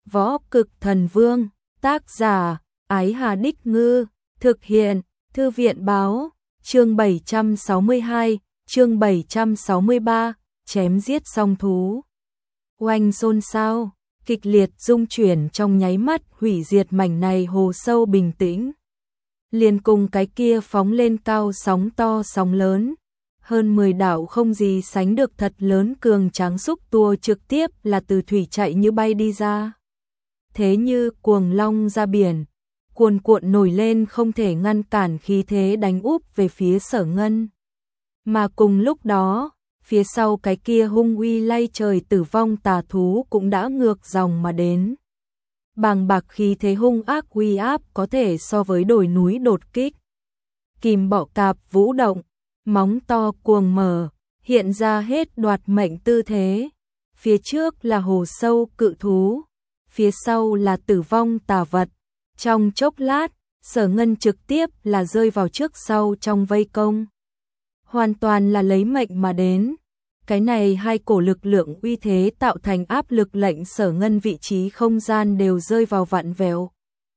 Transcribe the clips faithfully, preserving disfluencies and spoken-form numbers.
Võ Cực Thần Vương, tác giả, Ái Hà Đích Ngư, thực hiện, Thư viện báo, chương bảy trăm sáu mươi hai, chương bảy trăm sáu mươi ba, chém giết song thú. Oanh xôn xao, kịch liệt rung chuyển trong nháy mắt hủy diệt mảnh này hồ sâu bình tĩnh. Liền cùng cái kia phóng lên cao sóng to sóng lớn. Hơn mười đảo không gì sánh được thật lớn cường tráng xúc tua trực tiếp là từ thủy chạy như bay đi ra. Thế như cuồng long ra biển, cuồn cuộn nổi lên không thể ngăn cản khí thế đánh úp về phía Sở Ngân. Mà cùng lúc đó, phía sau cái kia hung uy lay trời tử vong tà thú cũng đã ngược dòng mà đến. Bàng bạc khí thế hung ác uy áp có thể so với đồi núi đột kích. Kìm bọ cạp vũ động, móng to cuồng mở, hiện ra hết đoạt mệnh tư thế. Phía trước là hồ sâu cự thú, phía sau là tử vong tà vật. Trong chốc lát, Sở Ngân trực tiếp là rơi vào trước sau trong vây công. Hoàn toàn là lấy mệnh mà đến. Cái này hai cổ lực lượng uy thế tạo thành áp lực lệnh Sở Ngân vị trí không gian đều rơi vào vặn vẹo.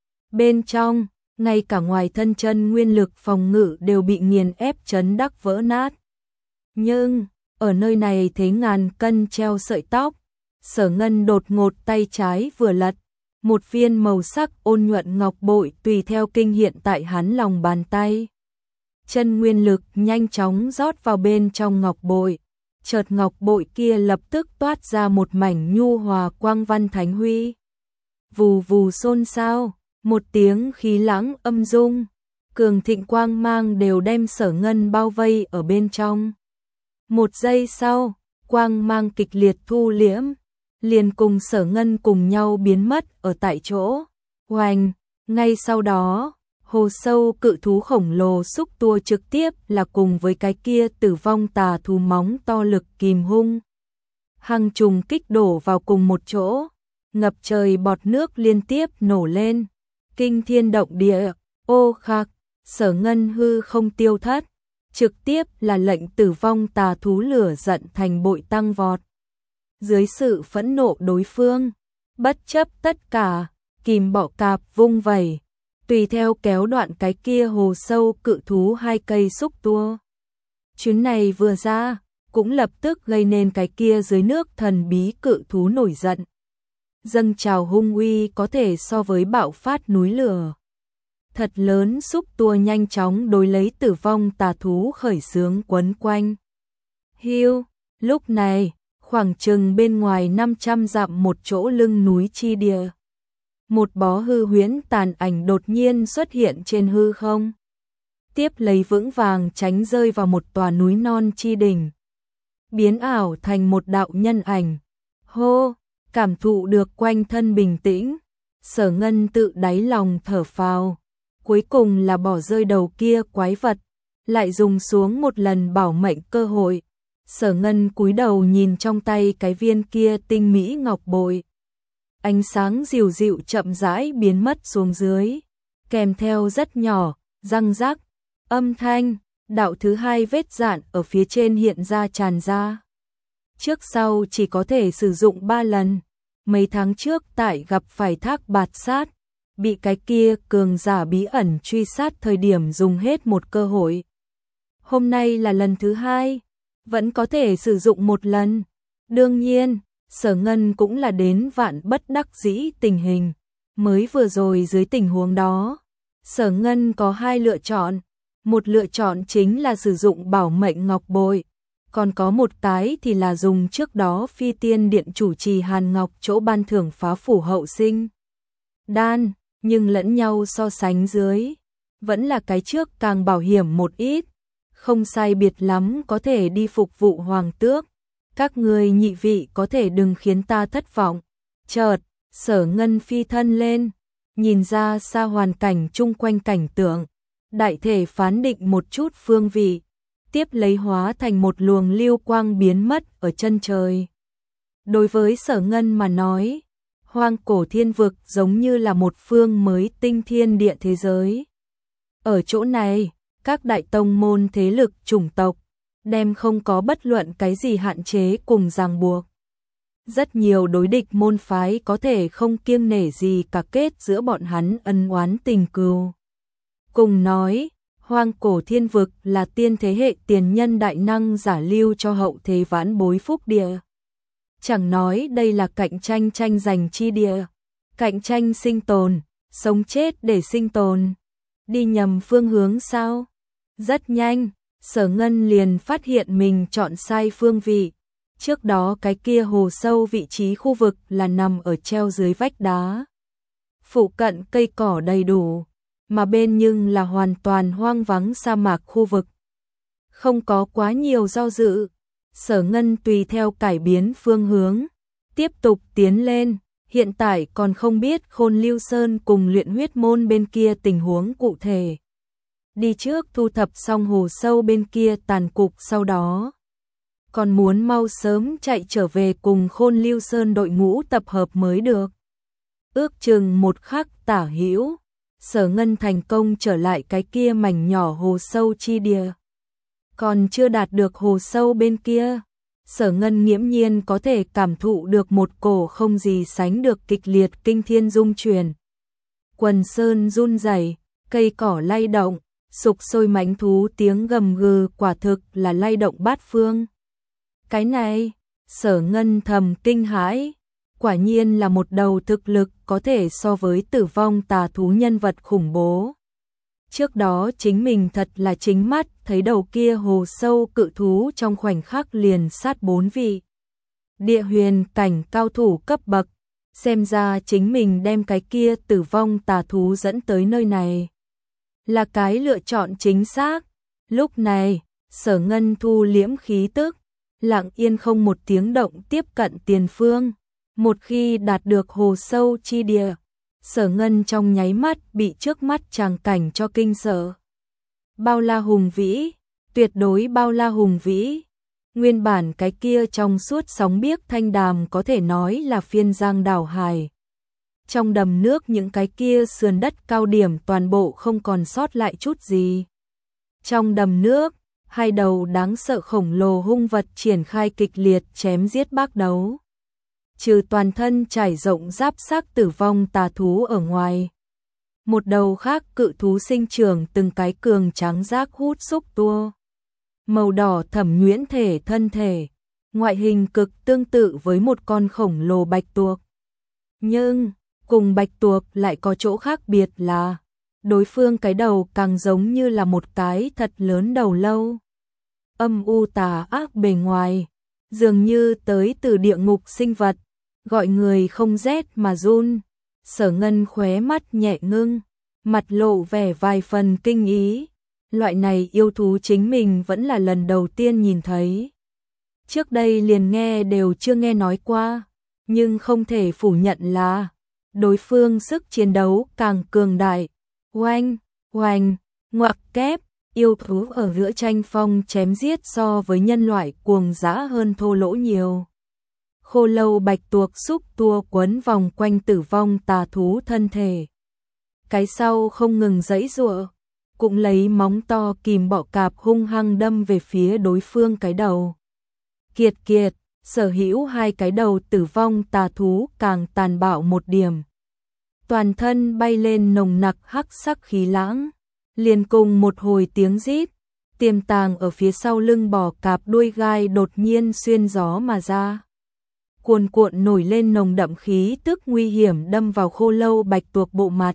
Bên trong, ngay cả ngoài thân chân nguyên lực phòng ngự đều bị nghiền ép chấn đắc vỡ nát. Nhưng, ở nơi này thế ngàn cân treo sợi tóc, Sở Ngân đột ngột tay trái vừa lật, một viên màu sắc ôn nhuận ngọc bội tùy theo kinh hiện tại hắn lòng bàn tay. Chân nguyên lực nhanh chóng rót vào bên trong ngọc bội, chợt ngọc bội kia lập tức toát ra một mảnh nhu hòa quang văn thánh huy. Vù vù xôn xao, một tiếng khí lãng âm dung, cường thịnh quang mang đều đem Sở Ngân bao vây ở bên trong. Một giây sau, quang mang kịch liệt thu liễm, liền cùng Sở Ngân cùng nhau biến mất ở tại chỗ. Oanh, ngay sau đó, hồ sâu cự thú khổng lồ xúc tua trực tiếp là cùng với cái kia tử vong tà thú móng to lực kìm hung. Hăng trùng kích đổ vào cùng một chỗ, ngập trời bọt nước liên tiếp nổ lên, kinh thiên động địa, ô khạc, Sở Ngân hư không tiêu thất, trực tiếp là lệnh tử vong tà thú lửa giận thành bội tăng vọt. Dưới sự phẫn nộ đối phương, bất chấp tất cả, kìm bọ cạp vung vẩy, tùy theo kéo đoạn cái kia hồ sâu cự thú hai cây xúc tua. Chuyến này vừa ra, cũng lập tức gây nên cái kia dưới nước thần bí cự thú nổi giận. Dâng trào hung uy có thể so với bạo phát núi lửa. Thật lớn xúc tua nhanh chóng đối lấy tử vong tà thú khởi xướng quấn quanh. Hiu, lúc này, khoảng chừng bên ngoài năm trăm dặm một chỗ lưng núi chi địa. Một bó hư huyễn tàn ảnh đột nhiên xuất hiện trên hư không. Tiếp lấy vững vàng tránh rơi vào một tòa núi non chi đỉnh. Biến ảo thành một đạo nhân ảnh. Hô, cảm thụ được quanh thân bình tĩnh. Sở Ngân tự đáy lòng thở phào. Cuối cùng là bỏ rơi đầu kia quái vật. Lại dùng xuống một lần bảo mệnh cơ hội. Sở Ngân cúi đầu nhìn trong tay cái viên kia tinh mỹ ngọc bội. Ánh sáng dịu dịu chậm rãi biến mất xuống dưới, kèm theo rất nhỏ, răng rắc, âm thanh, đạo thứ hai vết dạn ở phía trên hiện ra tràn ra. Trước sau chỉ có thể sử dụng ba lần, mấy tháng trước tại gặp phải Thác Bạt Sát, bị cái kia cường giả bí ẩn truy sát thời điểm dùng hết một cơ hội. Hôm nay là lần thứ hai, vẫn có thể sử dụng một lần. Đương nhiên, Sở Ngân cũng là đến vạn bất đắc dĩ tình hình. Mới vừa rồi dưới tình huống đó, Sở Ngân có hai lựa chọn. Một lựa chọn chính là sử dụng bảo mệnh ngọc bội, còn có một cái thì là dùng trước đó Phi Tiên Điện chủ trì Hàn Ngọc chỗ ban thưởng phá phủ hậu sinh đan, nhưng lẫn nhau so sánh dưới, vẫn là cái trước càng bảo hiểm một ít, không sai biệt lắm có thể đi phục vụ hoàng tước. Các người nhị vị có thể đừng khiến ta thất vọng. Chợt, Sở Ngân phi thân lên, nhìn ra xa hoàn cảnh chung quanh cảnh tượng, đại thể phán định một chút phương vị, tiếp lấy hóa thành một luồng lưu quang biến mất ở chân trời. Đối với Sở Ngân mà nói, hoang cổ thiên vực giống như là một phương mới tinh thiên địa thế giới. Ở chỗ này, các đại tông môn thế lực chủng tộc đem không có bất luận cái gì hạn chế cùng ràng buộc. Rất nhiều đối địch môn phái có thể không kiêng nể gì cả kết giữa bọn hắn ân oán tình cừu. Cùng nói, Hoang Cổ Thiên Vực là tiên thế hệ tiền nhân đại năng giả lưu cho hậu thế vãn bối phúc địa. Chẳng nói đây là cạnh tranh tranh giành chi địa, cạnh tranh sinh tồn, sống chết để sinh tồn. Đi nhầm phương hướng sao? Rất nhanh, Sở Ngân liền phát hiện mình chọn sai phương vị. Trước đó cái kia hồ sâu vị trí khu vực là nằm ở treo dưới vách đá. Phụ cận cây cỏ đầy đủ, mà bên nhưng là hoàn toàn hoang vắng sa mạc khu vực. Không có quá nhiều do dự, Sở Ngân tùy theo cải biến phương hướng, tiếp tục tiến lên. Hiện tại còn không biết Khôn Lưu Sơn cùng Luyện Huyết Môn bên kia tình huống cụ thể. Đi trước thu thập xong hồ sâu bên kia tàn cục, sau đó còn muốn mau sớm chạy trở về cùng Khôn Lưu Sơn đội ngũ tập hợp mới được. Ước chừng một khắc tả hữu, Sở Ngân thành công trở lại cái kia mảnh nhỏ hồ sâu chi địa. Còn chưa đạt được hồ sâu bên kia, Sở Ngân nghiễm nhiên có thể cảm thụ được một cổ không gì sánh được kịch liệt kinh thiên rung chuyển. Quần sơn run rẩy, cây cỏ lay động, sục sôi mãnh thú tiếng gầm gừ quả thực là lay động bát phương. Cái này, Sở Ngân thầm kinh hãi, quả nhiên là một đầu thực lực có thể so với Tử Vong Tà Thú nhân vật khủng bố. Trước đó chính mình thật là chính mắt thấy đầu kia hồ sâu cự thú trong khoảnh khắc liền sát bốn vị địa huyền cảnh cao thủ cấp bậc, xem ra chính mình đem cái kia Tử Vong Tà Thú dẫn tới nơi này là cái lựa chọn chính xác. Lúc này, Sở Ngân thu liễm khí tức, lặng yên không một tiếng động tiếp cận tiền phương. Một khi đạt được hồ sâu chi địa, Sở Ngân trong nháy mắt bị trước mắt tràng cảnh cho kinh sợ. Bao la hùng vĩ, tuyệt đối bao la hùng vĩ. Nguyên bản cái kia trong suốt sóng biếc thanh đàm có thể nói là phiên giang đảo hải. Trong đầm nước những cái kia sườn đất cao điểm toàn bộ không còn sót lại chút gì. Trong đầm nước, hai đầu đáng sợ khổng lồ hung vật triển khai kịch liệt chém giết bác đấu. Trừ toàn thân trải rộng giáp xác Tử Vong Tà Thú ở ngoài, một đầu khác cự thú sinh trưởng từng cái cường tráng rác hút xúc tua. Màu đỏ thẫm nhuyễn thể thân thể, ngoại hình cực tương tự với một con khổng lồ bạch tuộc. Nhưng, cùng bạch tuộc lại có chỗ khác biệt là, đối phương cái đầu càng giống như là một cái thật lớn đầu lâu. Âm u tà ác bề ngoài, dường như tới từ địa ngục sinh vật, gọi người không rét mà run. Sở Ngân khóe mắt nhẹ ngưng, mặt lộ vẻ vài phần kinh ý. Loại này yêu thú chính mình vẫn là lần đầu tiên nhìn thấy. Trước đây liền nghe đều chưa nghe nói qua, nhưng không thể phủ nhận là đối phương sức chiến đấu càng cường đại. Oanh, oanh, ngoặc kép, yêu thú ở giữa tranh phong chém giết so với nhân loại cuồng dã hơn thô lỗ nhiều. Khô lâu bạch tuộc xúc tua quấn vòng quanh Tử Vong Tà Thú thân thể. Cái sau không ngừng giãy giụa, cũng lấy móng to kìm bọ cạp hung hăng đâm về phía đối phương cái đầu. Kiệt kiệt, sở hữu hai cái đầu Tử Vong Tà Thú càng tàn bạo một điểm. Toàn thân bay lên nồng nặc hắc sắc khí lãng, liền cùng một hồi tiếng rít, tiềm tàng ở phía sau lưng bò cạp đuôi gai đột nhiên xuyên gió mà ra. Cuồn cuộn nổi lên nồng đậm khí tức nguy hiểm đâm vào khô lâu bạch tuộc bộ mặt.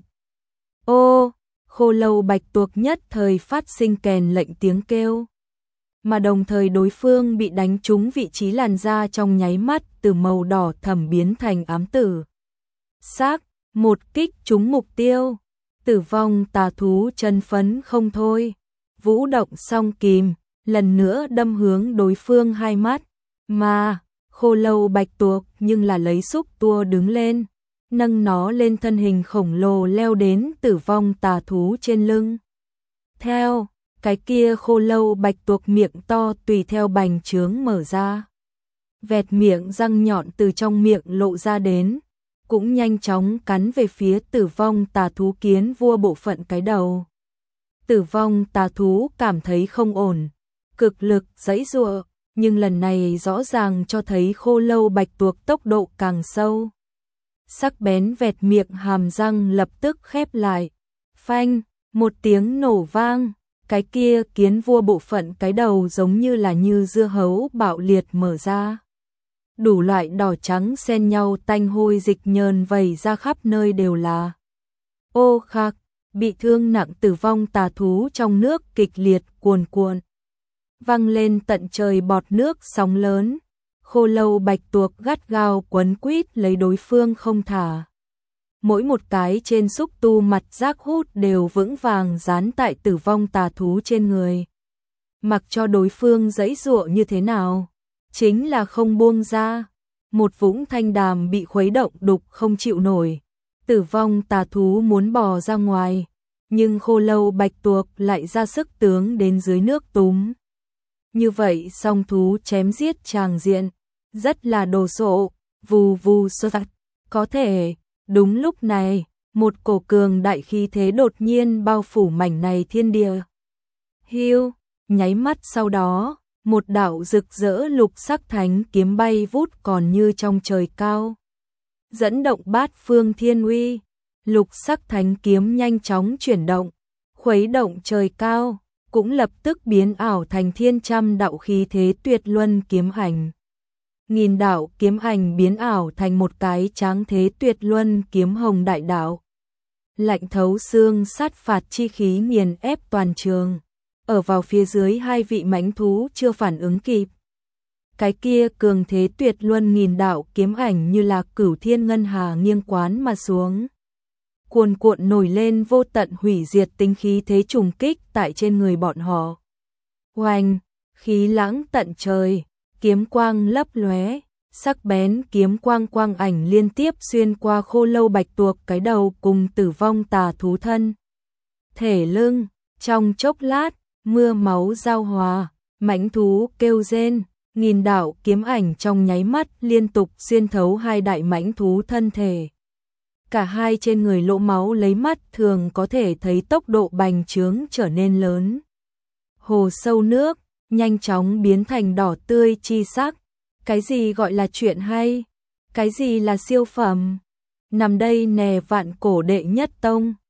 Ô, khô lâu bạch tuộc nhất thời phát sinh kèn lệnh tiếng kêu. Mà đồng thời đối phương bị đánh trúng vị trí làn da trong nháy mắt từ màu đỏ thẫm biến thành ám tử. Xác, một kích trúng mục tiêu. Tử Vong Tà Thú chân phấn không thôi. Vũ động song kìm, lần nữa đâm hướng đối phương hai mắt. Mà, khô lâu bạch tuộc nhưng là lấy xúc tua đứng lên, nâng nó lên thân hình khổng lồ leo đến Tử Vong Tà Thú trên lưng. Theo, cái kia khô lâu bạch tuộc miệng to tùy theo bành trướng mở ra. Vẹt miệng răng nhọn từ trong miệng lộ ra đến, cũng nhanh chóng cắn về phía Tử Vong Tà Thú kiến vua bộ phận cái đầu. Tử Vong Tà Thú cảm thấy không ổn, cực lực giãy giụa, nhưng lần này rõ ràng cho thấy khô lâu bạch tuộc tốc độ càng sâu. Sắc bén vẹt miệng hàm răng lập tức khép lại. Phanh, một tiếng nổ vang, cái kia kiến vua bộ phận cái đầu giống như là như dưa hấu bạo liệt mở ra. Đủ loại đỏ trắng xen nhau tanh hôi dịch nhờn vẩy ra khắp nơi đều là. Ô khạc, bị thương nặng tử vong tà thú trong nước kịch liệt cuồn cuộn. Văng lên tận trời bọt nước sóng lớn. Khô lâu bạch tuộc gắt gao quấn quýt lấy đối phương không thả. Mỗi một cái trên xúc tu mặt rác hút đều vững vàng dán tại tử vong tà thú trên người. Mặc cho đối phương giãy giụa như thế nào, chính là không buông ra. Một vũng thanh đàm bị khuấy động đục không chịu nổi. Tử vong tà thú muốn bò ra ngoài, nhưng khô lâu bạch tuộc lại ra sức tướng đến dưới nước túm. Như vậy song thú chém giết tràng diện, rất là đồ sộ, vù vù sơ tạch. Có thể, đúng lúc này, một cổ cường đại khí thế đột nhiên bao phủ mảnh này thiên địa. Hiu, nháy mắt sau đó, một đạo rực rỡ lục sắc thánh kiếm bay vút còn như trong trời cao. Dẫn động bát phương thiên uy, lục sắc thánh kiếm nhanh chóng chuyển động, khuấy động trời cao, cũng lập tức biến ảo thành thiên trăm đạo khí thế tuyệt luân kiếm ảnh. Nghìn đạo kiếm ảnh biến ảo thành một cái tráng thế tuyệt luân kiếm hồng đại đạo. Lạnh thấu xương sát phạt chi khí nghiền ép toàn trường. Ở vào phía dưới hai vị mãnh thú chưa phản ứng kịp. Cái kia cường thế tuyệt luân nghìn đạo kiếm ảnh như là cửu thiên ngân hà nghiêng quán mà xuống. Cuồn cuộn nổi lên vô tận hủy diệt tính khí thế trùng kích tại trên người bọn họ. Oanh, khí lãng tận trời, kiếm quang lấp lóe, sắc bén kiếm quang quang ảnh liên tiếp xuyên qua khô lâu bạch tuộc cái đầu cùng tử vong tà thú thân. Thể lưng, trong chốc lát, mưa máu giao hòa, mãnh thú kêu rên, nghìn đạo kiếm ảnh trong nháy mắt liên tục xuyên thấu hai đại mãnh thú thân thể. Cả hai trên người lỗ máu lấy mắt thường có thể thấy tốc độ bành trướng trở nên lớn. Hồ sâu nước, nhanh chóng biến thành đỏ tươi chi sắc. Cái gì gọi là chuyện hay? Cái gì là siêu phẩm? Nằm đây nè vạn cổ đệ nhất tông.